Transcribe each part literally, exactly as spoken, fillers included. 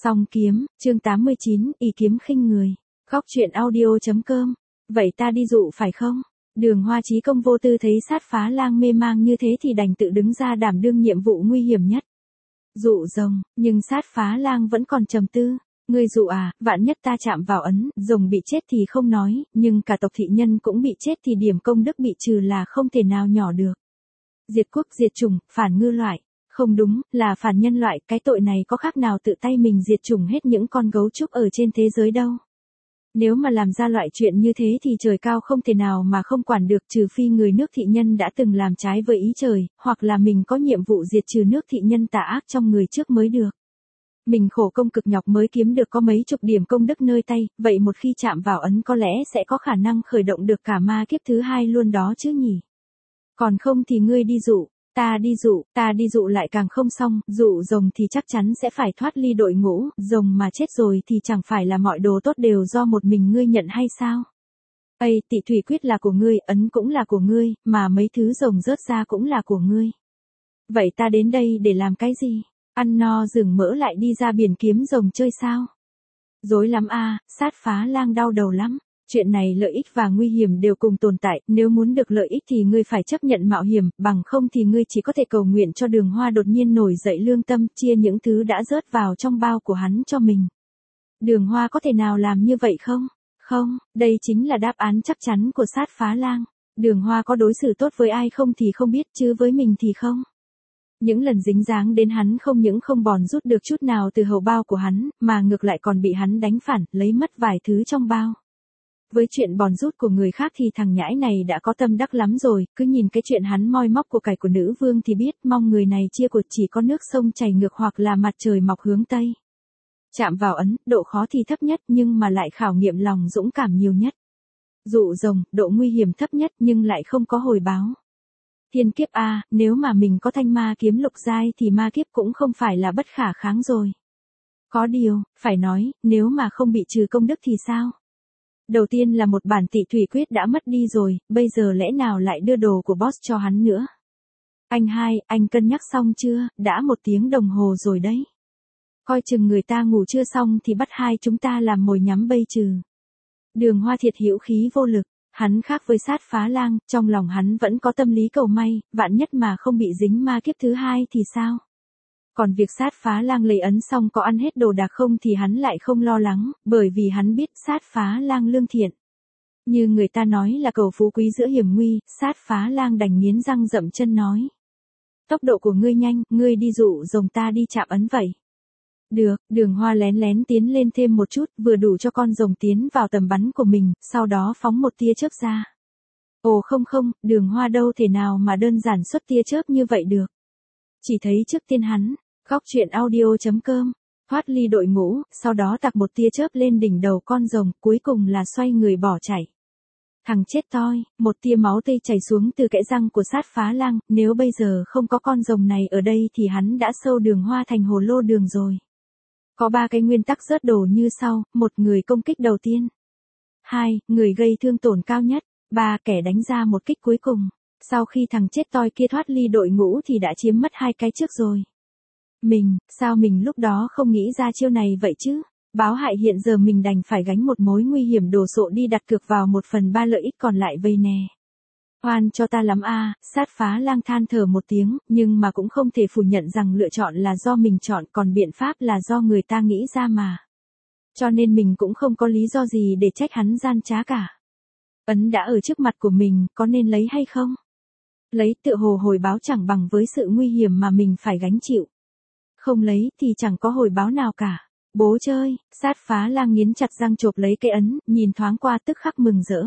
Song kiếm, chương tám mươi chín, y kiếm khinh người. Góc truyện audio.com. Vậy ta đi dụ phải không? Đường Hoa Chí Công vô tư thấy Sát Phá Lang mê mang như thế thì đành tự đứng ra đảm đương nhiệm vụ nguy hiểm nhất. Dụ rồng, nhưng Sát Phá Lang vẫn còn trầm tư. Ngươi dụ à, vạn nhất ta chạm vào ấn, rồng bị chết thì không nói, nhưng cả tộc thị nhân cũng bị chết thì điểm công đức bị trừ là không thể nào nhỏ được. Diệt quốc diệt chủng, phản ngư loại. Không đúng, là phản nhân loại, cái tội này có khác nào tự tay mình diệt chủng hết những con gấu trúc ở trên thế giới đâu. Nếu mà làm ra loại chuyện như thế thì trời cao không thể nào mà không quản được, trừ phi người nước thị nhân đã từng làm trái với ý trời, hoặc là mình có nhiệm vụ diệt trừ nước thị nhân tà ác trong người trước mới được. Mình khổ công cực nhọc mới kiếm được có mấy chục điểm công đức nơi tay, vậy một khi chạm vào ấn có lẽ sẽ có khả năng khởi động được cả ma kiếp thứ hai luôn đó chứ nhỉ. Còn không thì ngươi đi dụ. Ta đi dụ, ta đi dụ lại càng không xong, dụ rồng thì chắc chắn sẽ phải thoát ly đội ngũ, rồng mà chết rồi thì chẳng phải là mọi đồ tốt đều do một mình ngươi nhận hay sao? Ây, Tị Thủy Quyết là của ngươi, ấn cũng là của ngươi, mà mấy thứ rồng rớt ra cũng là của ngươi. Vậy ta đến đây để làm cái gì? Ăn no rừng mỡ lại đi ra biển kiếm rồng chơi sao? Dối lắm a, Sát Phá Lang đau đầu lắm. Chuyện này lợi ích và nguy hiểm đều cùng tồn tại, nếu muốn được lợi ích thì ngươi phải chấp nhận mạo hiểm, bằng không thì ngươi chỉ có thể cầu nguyện cho Đường Hoa đột nhiên nổi dậy lương tâm, chia những thứ đã rớt vào trong bao của hắn cho mình. Đường Hoa có thể nào làm như vậy không? Không, đây chính là đáp án chắc chắn của Sát Phá Lang. Đường Hoa có đối xử tốt với ai không thì không biết, chứ với mình thì không. Những lần dính dáng đến hắn không những không bòn rút được chút nào từ hầu bao của hắn, mà ngược lại còn bị hắn đánh phản, lấy mất vài thứ trong bao. Với chuyện bòn rút của người khác thì thằng nhãi này đã có tâm đắc lắm rồi, cứ nhìn cái chuyện hắn moi móc của cải của nữ vương thì biết mong người này chia của chỉ có nước sông chảy ngược hoặc là mặt trời mọc hướng Tây. Chạm vào ấn, độ khó thì thấp nhất nhưng mà lại khảo nghiệm lòng dũng cảm nhiều nhất. Dụ rồng, độ nguy hiểm thấp nhất nhưng lại không có hồi báo. Thiên kiếp A, nếu mà mình có thanh ma kiếm lục giai thì ma kiếp cũng không phải là bất khả kháng rồi. Có điều, phải nói, nếu mà không bị trừ công đức thì sao? Đầu tiên là một bản Tị Thủy Quyết đã mất đi rồi, bây giờ lẽ nào lại đưa đồ của boss cho hắn nữa? Anh hai, anh cân nhắc xong chưa, đã một tiếng đồng hồ rồi đấy. Coi chừng người ta ngủ chưa xong thì bắt hai chúng ta làm mồi nhắm bây trừ. Đường Hoa thiệt hữu khí vô lực, hắn khác với Sát Phá Lang, trong lòng hắn vẫn có tâm lý cầu may, vạn nhất mà không bị dính ma kiếp thứ hai thì sao? Còn việc Sát Phá Lang lấy ấn xong có ăn hết đồ đạc không thì hắn lại không lo lắng, bởi vì hắn biết Sát Phá Lang lương thiện. Như người ta nói là cầu phú quý giữa hiểm nguy, Sát Phá Lang đành nghiến răng dậm chân nói. Tốc độ của ngươi nhanh, ngươi đi dụ rồng ta đi chạm ấn vậy. Được, Đường Hoa lén lén tiến lên thêm một chút, vừa đủ cho con rồng tiến vào tầm bắn của mình, sau đó phóng một tia chớp ra. Ồ không không, Đường Hoa đâu thể nào mà đơn giản xuất tia chớp như vậy được. Chỉ thấy trước tiên hắn, góc truyện audio.com, thoát ly đội ngũ, sau đó tặc một tia chớp lên đỉnh đầu con rồng, cuối cùng là xoay người bỏ chạy. Thằng chết toi, một tia máu tươi chảy xuống từ kẽ răng của Sát Phá Lang, nếu bây giờ không có con rồng này ở đây thì hắn đã sâu Đường Hoa thành hồ lô đường rồi. Có ba cái nguyên tắc rớt đồ như sau, một người công kích đầu tiên. Hai, người gây thương tổn cao nhất. Ba, kẻ đánh ra một kích cuối cùng. Sau khi thằng chết toi kia thoát ly đội ngũ thì đã chiếm mất hai cái trước rồi. Mình, sao mình lúc đó không nghĩ ra chiêu này vậy chứ? Báo hại hiện giờ mình đành phải gánh một mối nguy hiểm đồ sộ đi đặt cược vào một phần ba lợi ích còn lại vây nè. Oan cho ta lắm a, Sát Phá Lang than thở một tiếng, nhưng mà cũng không thể phủ nhận rằng lựa chọn là do mình chọn, còn biện pháp là do người ta nghĩ ra mà. Cho nên mình cũng không có lý do gì để trách hắn gian trá cả. Ấn đã ở trước mặt của mình, có nên lấy hay không? Lấy tựa hồ hồi báo chẳng bằng với sự nguy hiểm mà mình phải gánh chịu. Không lấy thì chẳng có hồi báo nào cả. Bố chơi, Sát Phá Lang nghiến chặt răng chộp lấy cái ấn, nhìn thoáng qua tức khắc mừng rỡ.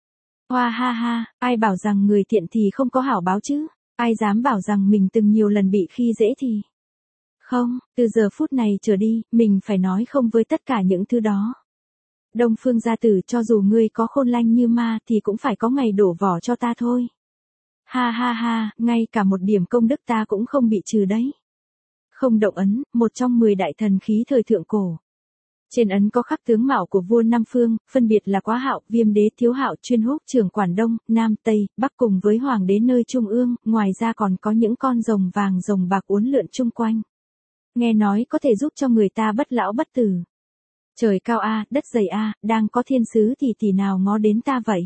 Hoa ha ha, ai bảo rằng người thiện thì không có hảo báo chứ, ai dám bảo rằng mình từng nhiều lần bị khi dễ thì. Không, từ giờ phút này trở đi, mình phải nói không với tất cả những thứ đó. Đông Phương gia tử, cho dù ngươi có khôn lanh như ma thì cũng phải có ngày đổ vỏ cho ta thôi. Ha ha ha, ngay cả một điểm công đức ta cũng không bị trừ đấy. Không động ấn, một trong mười đại thần khí thời thượng cổ. Trên ấn có khắc tướng mạo của vua Nam Phương, phân biệt là Quá Hạo, Viêm Đế, Thiếu Hạo, Chuyên Húc, Trưởng Quản Đông, Nam, Tây, Bắc cùng với Hoàng đế nơi trung ương, ngoài ra còn có những con rồng vàng rồng bạc uốn lượn chung quanh. Nghe nói có thể giúp cho người ta bất lão bất tử. Trời cao a, đất dày a, đang có thiên sứ thì tỷ nào ngó đến ta vậy.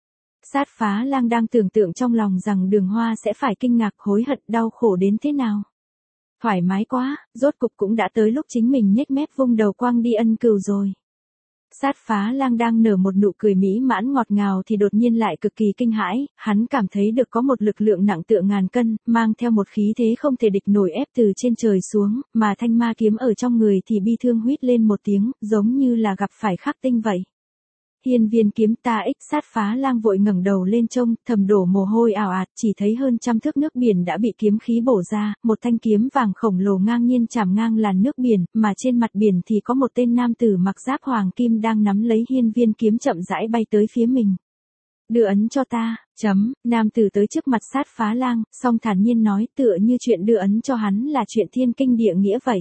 Sát Phá Lang đang tưởng tượng trong lòng rằng Đường Hoa sẽ phải kinh ngạc, hối hận, đau khổ đến thế nào. Thoải mái quá, rốt cục cũng đã tới lúc chính mình nhếch mép vung đầu quang đi ân cừu rồi. Sát Phá Lang đang nở một nụ cười mỹ mãn ngọt ngào thì đột nhiên lại cực kỳ kinh hãi, hắn cảm thấy được có một lực lượng nặng tựa ngàn cân, mang theo một khí thế không thể địch nổi ép từ trên trời xuống, mà thanh ma kiếm ở trong người thì bi thương huýt lên một tiếng, giống như là gặp phải khắc tinh vậy. Hiên viên kiếm ta ích. Sát Phá Lang vội ngẩng đầu lên trông, thầm đổ mồ hôi ào ạt, chỉ thấy hơn trăm thước nước biển đã bị kiếm khí bổ ra, một thanh kiếm vàng khổng lồ ngang nhiên chạm ngang làn nước biển, mà trên mặt biển thì có một tên nam tử mặc giáp hoàng kim đang nắm lấy hiên viên kiếm chậm rãi bay tới phía mình. Đưa ấn cho ta, chấm, nam tử tới trước mặt Sát Phá Lang, song thản nhiên nói tựa như chuyện đưa ấn cho hắn là chuyện thiên kinh địa nghĩa vậy.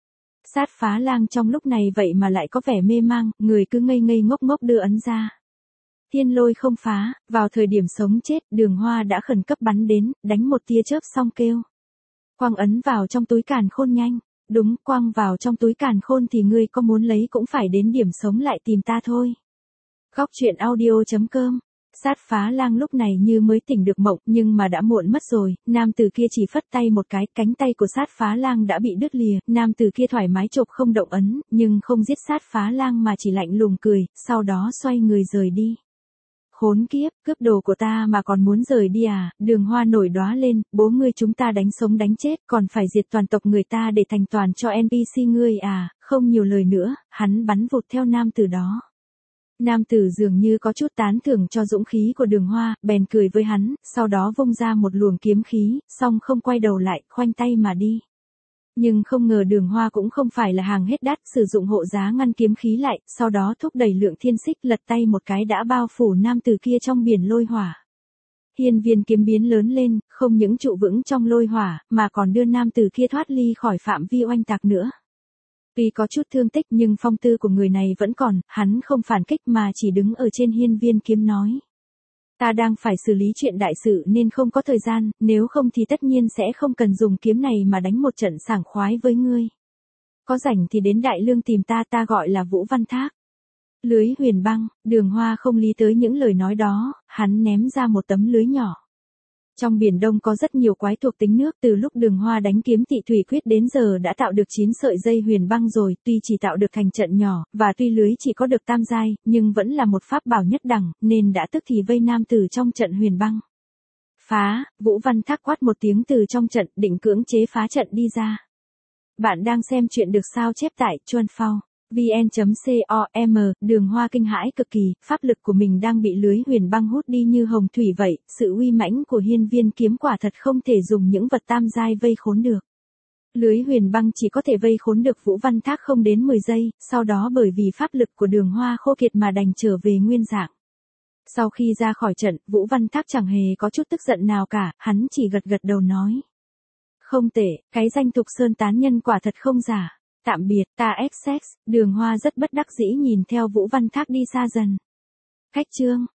Sát Phá Lang trong lúc này vậy mà lại có vẻ mê mang, người cứ ngây ngây ngốc ngốc đưa ấn ra. Thiên lôi không phá, vào thời điểm sống chết, Đường Hoa đã khẩn cấp bắn đến, đánh một tia chớp xong kêu. Quang ấn vào trong túi càn khôn nhanh, đúng, quang vào trong túi càn khôn thì ngươi có muốn lấy cũng phải đến điểm sống lại tìm ta thôi. Góc truyện audio chấm com. Sát Phá Lang lúc này như mới tỉnh được mộng, nhưng mà đã muộn mất rồi, nam tử kia chỉ phất tay một cái, cánh tay của Sát Phá Lang đã bị đứt lìa, nam tử kia thoải mái chộp không động ấn, nhưng không giết Sát Phá Lang mà chỉ lạnh lùng cười, sau đó xoay người rời đi. Khốn kiếp, cướp đồ của ta mà còn muốn rời đi à? Đường Hoa nổi đóa lên, bố ngươi chúng ta đánh sống đánh chết, còn phải diệt toàn tộc người ta để thành toàn cho en pê xê ngươi à? Không nhiều lời nữa, hắn bắn vụt theo nam tử đó. Nam tử dường như có chút tán thưởng cho dũng khí của Đường Hoa, bèn cười với hắn, sau đó vung ra một luồng kiếm khí, song không quay đầu lại, khoanh tay mà đi. Nhưng không ngờ Đường Hoa cũng không phải là hàng hết đắt, sử dụng hộ giá ngăn kiếm khí lại, sau đó thúc đẩy lượng thiên xích lật tay một cái đã bao phủ nam tử kia trong biển lôi hỏa. Hiên viên kiếm biến lớn lên, không những trụ vững trong lôi hỏa, mà còn đưa nam tử kia thoát ly khỏi phạm vi oanh tạc nữa. Tuy có chút thương tích nhưng phong tư của người này vẫn còn, hắn không phản kích mà chỉ đứng ở trên hiên viên kiếm nói. Ta đang phải xử lý chuyện đại sự nên không có thời gian, nếu không thì tất nhiên sẽ không cần dùng kiếm này mà đánh một trận sảng khoái với ngươi. Có rảnh thì đến Đại Lương tìm ta, ta gọi là Vũ Văn Thác. Lưới huyền băng. Đường Hoa không lý tới những lời nói đó, hắn ném ra một tấm lưới nhỏ. Trong biển Đông có rất nhiều quái thuộc tính nước, từ lúc Đường Hoa đánh kiếm Tị Thủy Quyết đến giờ đã tạo được chín sợi dây huyền băng rồi, tuy chỉ tạo được thành trận nhỏ, và tuy lưới chỉ có được tam giai, nhưng vẫn là một pháp bảo nhất đẳng, nên đã tức thì vây nam tử trong trận huyền băng. Phá. Vũ Văn Thác quát một tiếng từ trong trận, định cưỡng chế phá trận đi ra. Bạn đang xem chuyện được sao chép tại chuan phao vn chấm com. Đường Hoa kinh hãi cực kỳ, pháp lực của mình đang bị lưới huyền băng hút đi như hồng thủy vậy, sự uy mãnh của hiên viên kiếm quả thật không thể dùng những vật tam giai vây khốn được. Lưới huyền băng chỉ có thể vây khốn được Vũ Văn Thác không đến mười giây, sau đó bởi vì pháp lực của Đường Hoa khô kiệt mà đành trở về nguyên dạng. Sau khi ra khỏi trận, Vũ Văn Thác chẳng hề có chút tức giận nào cả, hắn chỉ gật gật đầu nói. Không tệ, cái danh Thục Sơn tán nhân quả thật không giả. Tạm biệt, ta Essex. Đường Hoa rất bất đắc dĩ nhìn theo Vũ Văn Thác đi xa dần. Khách chương.